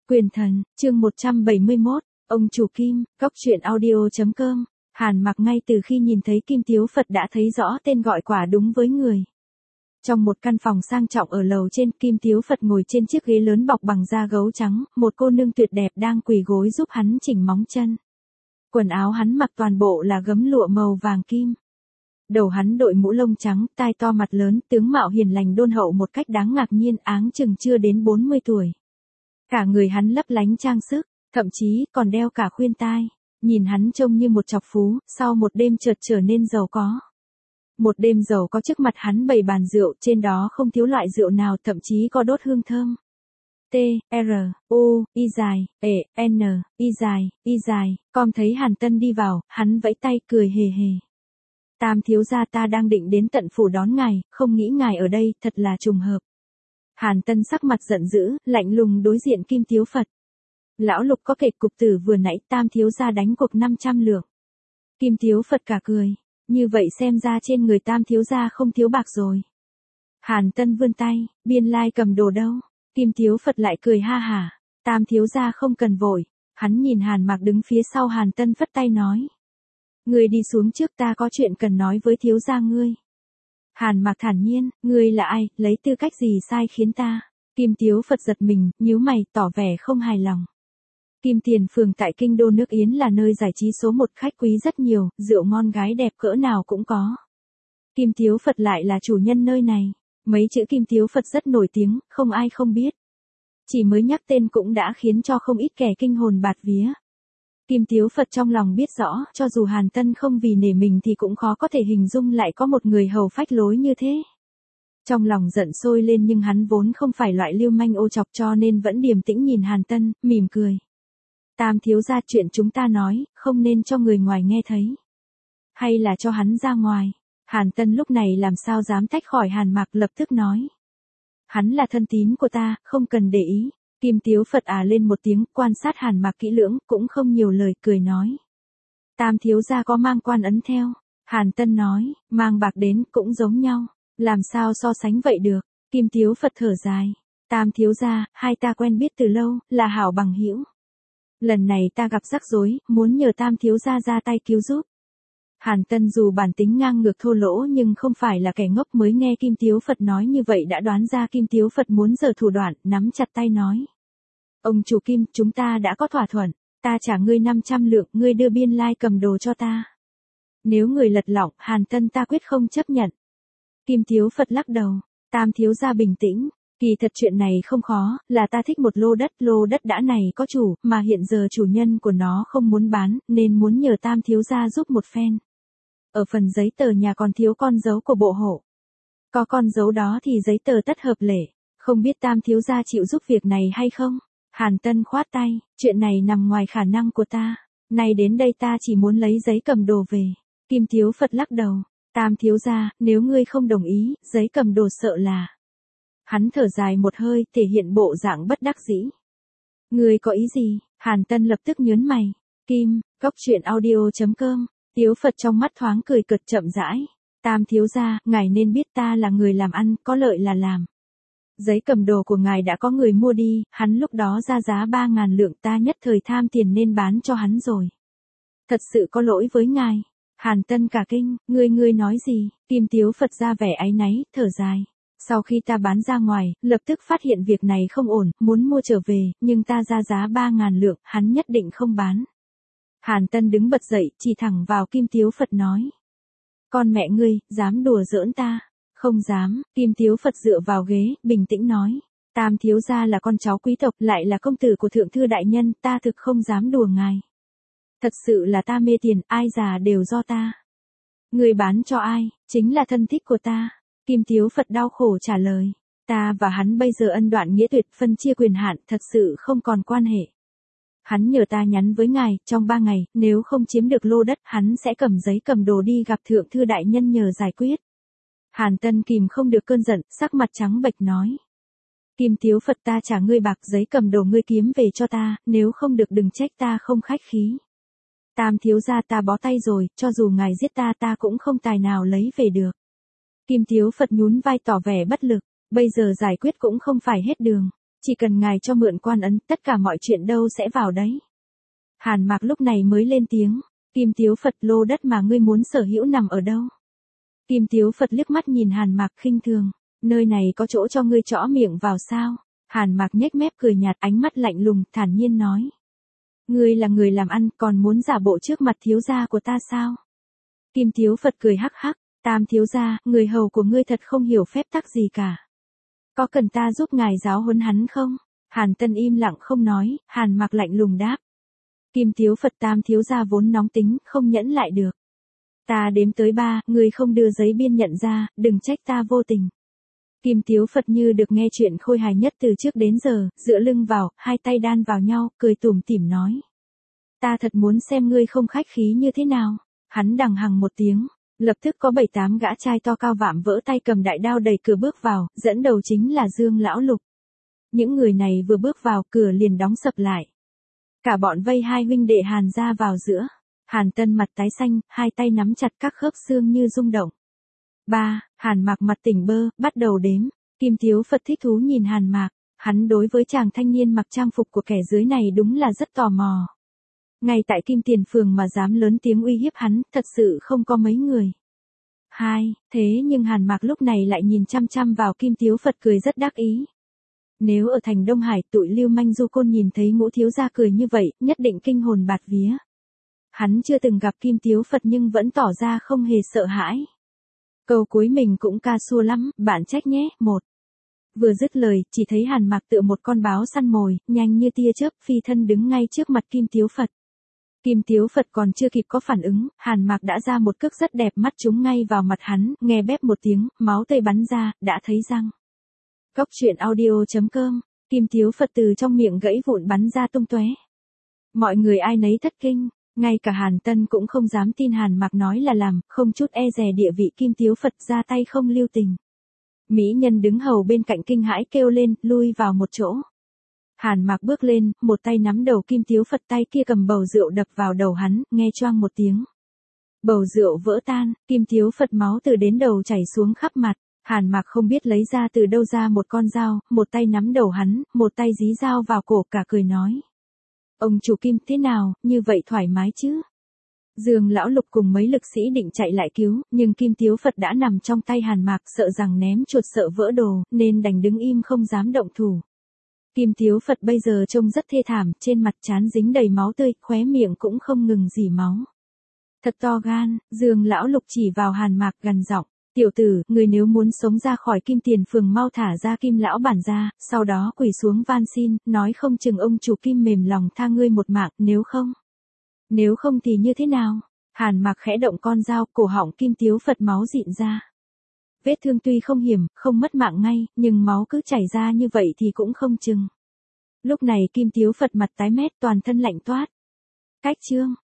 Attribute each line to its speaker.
Speaker 1: Quyền thần, chương 171, ông chủ Kim, góc truyện audio.com. Hàn Mặc ngay từ khi nhìn thấy Kim Tiếu Phật đã thấy rõ tên gọi quả đúng với người. Trong một căn phòng sang trọng ở lầu trên, Kim Tiếu Phật ngồi trên chiếc ghế lớn bọc bằng da gấu trắng, một cô nương tuyệt đẹp đang quỳ gối giúp hắn chỉnh móng chân. Quần áo hắn mặc toàn bộ là gấm lụa màu vàng kim. Đầu hắn đội mũ lông trắng, tai to mặt lớn, tướng mạo hiền lành đôn hậu một cách đáng ngạc nhiên, áng chừng chưa đến 40 tuổi. Cả người hắn lấp lánh trang sức, thậm chí còn đeo cả khuyên tai. Nhìn hắn trông như một trọc phú, sau một đêm chợt trở nên giàu có. Một đêm giàu có, trước mặt hắn bày bàn rượu, trên đó không thiếu loại rượu nào, thậm chí có đốt hương thơm. T, R, U, Y dài, E, N, Y dài, com thấy Hàn Tân đi vào, hắn vẫy tay cười hề hề. Tam thiếu gia, ta đang định đến tận phủ đón ngài, không nghĩ ngài ở đây, thật là trùng hợp. Hàn Tân sắc mặt giận dữ, lạnh lùng đối diện Kim Tiếu Phật. Lão Lục có kể cục tử vừa nãy Tam thiếu gia đánh cuộc 500 lượng. Kim Tiếu Phật cả cười, như vậy xem ra trên người Tam thiếu gia không thiếu bạc rồi. Hàn Tân vươn tay, biên lai cầm đồ đâu? Kim Tiếu Phật lại cười ha hả, Tam thiếu gia không cần vội. Hắn nhìn Hàn Mặc đứng phía sau Hàn Tân phất tay nói. Ngươi đi xuống trước, ta có chuyện cần nói với thiếu gia ngươi. Hàn Mặc thản nhiên, ngươi là ai, lấy tư cách gì sai khiến ta? Kim Tiếu Phật giật mình, nhíu mày, tỏ vẻ không hài lòng. Kim Tiền Phường tại kinh đô nước Yến là nơi giải trí số 1, khách quý rất nhiều, rượu ngon gái đẹp cỡ nào cũng có. Kim Tiếu Phật lại là chủ nhân nơi này. Mấy chữ Kim Tiếu Phật rất nổi tiếng, không ai không biết. Chỉ mới nhắc tên cũng đã khiến cho không ít kẻ kinh hồn bạt vía. Kim Tiếu Phật trong lòng biết rõ, cho dù Hàn Tân không vì nể mình thì cũng khó có thể hình dung lại có một người hầu phách lối như thế. Trong lòng giận sôi lên, nhưng hắn vốn không phải loại lưu manh ô chọc, cho nên vẫn điềm tĩnh nhìn Hàn Tân, mỉm cười. Tam thiếu gia, chuyện chúng ta nói, không nên cho người ngoài nghe thấy. Hay là cho hắn ra ngoài? Hàn Tân lúc này làm sao dám tách khỏi Hàn Mặc, lập tức nói. Hắn là thân tín của ta, không cần để ý. Kim Tiếu Phật lên một tiếng, quan sát Hàn Mặc kỹ lưỡng, cũng không nhiều lời, cười nói. Tam thiếu gia có mang quan ấn theo? Hàn Tân nói, mang bạc đến cũng giống nhau. Làm sao so sánh vậy được? Kim Tiếu Phật thở dài. Tam thiếu gia, hai ta quen biết từ lâu, là hảo bằng hữu. Lần này ta gặp rắc rối, muốn nhờ Tam thiếu gia ra tay cứu giúp. Hàn Tân dù bản tính ngang ngược thô lỗ nhưng không phải là kẻ ngốc, mới nghe Kim Tiếu Phật nói như vậy đã đoán ra Kim Tiếu Phật muốn giở thủ đoạn, nắm chặt tay nói. Ông chủ Kim, chúng ta đã có thỏa thuận, ta trả ngươi 500 lượng, ngươi đưa biên lai cầm đồ cho ta. Nếu người lật lọng, Hàn Tân ta quyết không chấp nhận. Kim Tiếu Phật lắc đầu, Tam thiếu gia bình tĩnh. Kỳ thật chuyện này không khó, là ta thích một lô đất đã này có chủ, mà hiện giờ chủ nhân của nó không muốn bán, nên muốn nhờ Tam thiếu gia giúp một phen. Ở phần giấy tờ nhà còn thiếu con dấu của bộ hộ. Có con dấu đó thì giấy tờ tất hợp lệ, không biết Tam thiếu gia chịu giúp việc này hay không? Hàn Tân khoát tay, chuyện này nằm ngoài khả năng của ta, nay đến đây ta chỉ muốn lấy giấy cầm đồ về. Kim Tiếu Phật lắc đầu, Tam thiếu gia, nếu ngươi không đồng ý, giấy cầm đồ sợ là... Hắn thở dài một hơi, thể hiện bộ dạng bất đắc dĩ. Ngươi có ý gì? Hàn Tân lập tức nhớn mày. Kim, góc truyện audio.com. Tiếu Phật trong mắt thoáng cười cợt chậm rãi. Tam thiếu gia, ngài nên biết ta là người làm ăn, có lợi là làm. Giấy cầm đồ của ngài đã có người mua đi, hắn lúc đó ra giá 3.000 lượng, ta nhất thời tham tiền nên bán cho hắn rồi. Thật sự có lỗi với ngài. Hàn Tân cả kinh, ngươi nói gì? Kim Tiếu Phật ra vẻ áy náy, thở dài. Sau khi ta bán ra ngoài, lập tức phát hiện việc này không ổn, muốn mua trở về, nhưng ta ra giá 3.000 lượng, hắn nhất định không bán. Hàn Tân đứng bật dậy, chỉ thẳng vào Kim Tiếu Phật nói. Con mẹ ngươi, dám đùa giỡn ta? Không dám. Kim Tiếu Phật dựa vào ghế, bình tĩnh nói. Tam thiếu gia là con cháu quý tộc, lại là công tử của thượng thư đại nhân, ta thực không dám đùa ngài. Thật sự là ta mê tiền, ai già đều do ta. Ngươi bán cho ai? Chính là thân thích của ta. Kim Tiếu Phật đau khổ trả lời. Ta và hắn bây giờ ân đoạn nghĩa tuyệt, phân chia quyền hạn, thật sự không còn quan hệ. Hắn nhờ ta nhắn với ngài, trong 3 ngày, nếu không chiếm được lô đất, hắn sẽ cầm giấy cầm đồ đi gặp thượng thư đại nhân nhờ giải quyết. Hàn Tân kìm không được cơn giận, sắc mặt trắng bệch nói. Kim Tiếu Phật, ta trả ngươi bạc, giấy cầm đồ ngươi kiếm về cho ta, nếu không được đừng trách ta không khách khí. Tam thiếu gia, ta bó tay rồi, cho dù ngài giết ta, ta cũng không tài nào lấy về được. Kim Tiếu Phật nhún vai tỏ vẻ bất lực, bây giờ giải quyết cũng không phải hết đường. Chỉ cần ngài cho mượn quan ấn, tất cả mọi chuyện đâu sẽ vào đấy. Hàn Mạc lúc này mới lên tiếng. Kim Tiếu Phật, lô đất mà ngươi muốn sở hữu nằm ở đâu? Kim Tiếu Phật liếc mắt nhìn Hàn Mạc khinh thường. Nơi này có chỗ cho ngươi trõ miệng vào sao? Hàn Mạc nhếch mép cười nhạt, ánh mắt lạnh lùng, thản nhiên nói. Ngươi là người làm ăn, còn muốn giả bộ trước mặt thiếu gia của ta sao? Kim Tiếu Phật cười hắc hắc. Tam thiếu gia, người hầu của ngươi thật không hiểu phép tắc gì cả. Có cần ta giúp ngài giáo huấn hắn không? Hàn Tân im lặng không nói, Hàn Mạc lạnh lùng đáp. Kim Tiếu Phật, tam thiếu gia vốn nóng tính, không nhẫn lại được. Ta đếm tới 3, người không đưa giấy biên nhận ra, đừng trách ta vô tình. Kim Tiếu Phật như được nghe chuyện khôi hài nhất từ trước đến giờ, dựa lưng vào, hai tay đan vào nhau, cười tủm tỉm nói. Ta thật muốn xem ngươi không khách khí như thế nào. Hắn đằng hằng một tiếng, lập tức có 7-8 gã trai to cao vạm vỡ tay cầm đại đao đẩy cửa bước vào, dẫn đầu chính là Dương Lão Lục. Những người này vừa bước vào, cửa liền đóng sập lại. Cả bọn vây hai huynh đệ Hàn ra vào giữa. Hàn Tân mặt tái xanh, hai tay nắm chặt các khớp xương như rung động. 3. Hàn Mạc mặt tỉnh bơ, bắt đầu đếm. Kim Tiếu Phật thích thú nhìn Hàn Mạc. Hắn đối với chàng thanh niên mặc trang phục của kẻ dưới này đúng là rất tò mò. Ngay tại Kim Tiền Phường mà dám lớn tiếng uy hiếp hắn, thật sự không có mấy người. 2. Thế nhưng Hàn Mạc lúc này lại nhìn chăm chăm vào Kim Tiếu Phật, cười rất đắc ý. Nếu ở thành Đông Hải tụi lưu manh du côn nhìn thấy Ngũ thiếu gia cười như vậy, nhất định kinh hồn bạt vía. Hắn chưa từng gặp Kim Tiếu Phật nhưng vẫn tỏ ra không hề sợ hãi. Câu cuối mình cũng ca xua lắm, bạn trách nhé. 1. Vừa dứt lời, chỉ thấy Hàn Mạc tựa một con báo săn mồi, nhanh như tia chớp phi thân đứng ngay trước mặt Kim Tiếu Phật. Kim Tiếu Phật còn chưa kịp có phản ứng, Hàn Mạc đã ra một cước rất đẹp, mắt trúng ngay vào mặt hắn, nghe bép một tiếng, máu tươi bắn ra, đã thấy răng. Cốc truyện audio.com, Kim Tiếu Phật từ trong miệng gãy vụn bắn ra tung tóe. Mọi người ai nấy thất kinh, ngay cả Hàn Tân cũng không dám tin Hàn Mạc nói là làm, không chút e dè địa vị Kim Tiếu Phật, ra tay không lưu tình. Mỹ nhân đứng hầu bên cạnh kinh hãi kêu lên, lui vào một chỗ. Hàn Mạc bước lên, một tay nắm đầu Kim Tiếu Phật, tay kia cầm bầu rượu đập vào đầu hắn, nghe choang một tiếng. Bầu rượu vỡ tan, Kim Tiếu Phật máu từ đến đầu chảy xuống khắp mặt. Hàn Mạc không biết lấy ra từ đâu ra một con dao, một tay nắm đầu hắn, một tay dí dao vào cổ, cả cười nói. Ông chủ Kim, thế nào, như vậy thoải mái chứ? Dương Lão Lục cùng mấy lực sĩ định chạy lại cứu, nhưng Kim Tiếu Phật đã nằm trong tay Hàn Mạc, sợ rằng ném chuột sợ vỡ đồ, nên đành đứng im không dám động thủ. Kim Tiếu Phật bây giờ trông rất thê thảm, trên mặt trán dính đầy máu tươi, khóe miệng cũng không ngừng rỉ máu. Thật to gan, Dương Lão Lục chỉ vào Hàn Mạc gằn giọng. Tiểu tử, người nếu muốn sống ra khỏi Kim Tiền Phường mau thả ra Kim lão bản ra, sau đó quỳ xuống van xin, nói không chừng ông chủ Kim mềm lòng tha ngươi một mạng, nếu không thì như thế nào? Hàn Mạc khẽ động con dao, cổ họng Kim Tiếu Phật máu dịn ra. Vết thương tuy không hiểm, không mất mạng ngay, nhưng máu cứ chảy ra như vậy thì cũng không chừng. Lúc này Kim Tiếu Phật mặt tái mét, toàn thân lạnh toát. Cách chương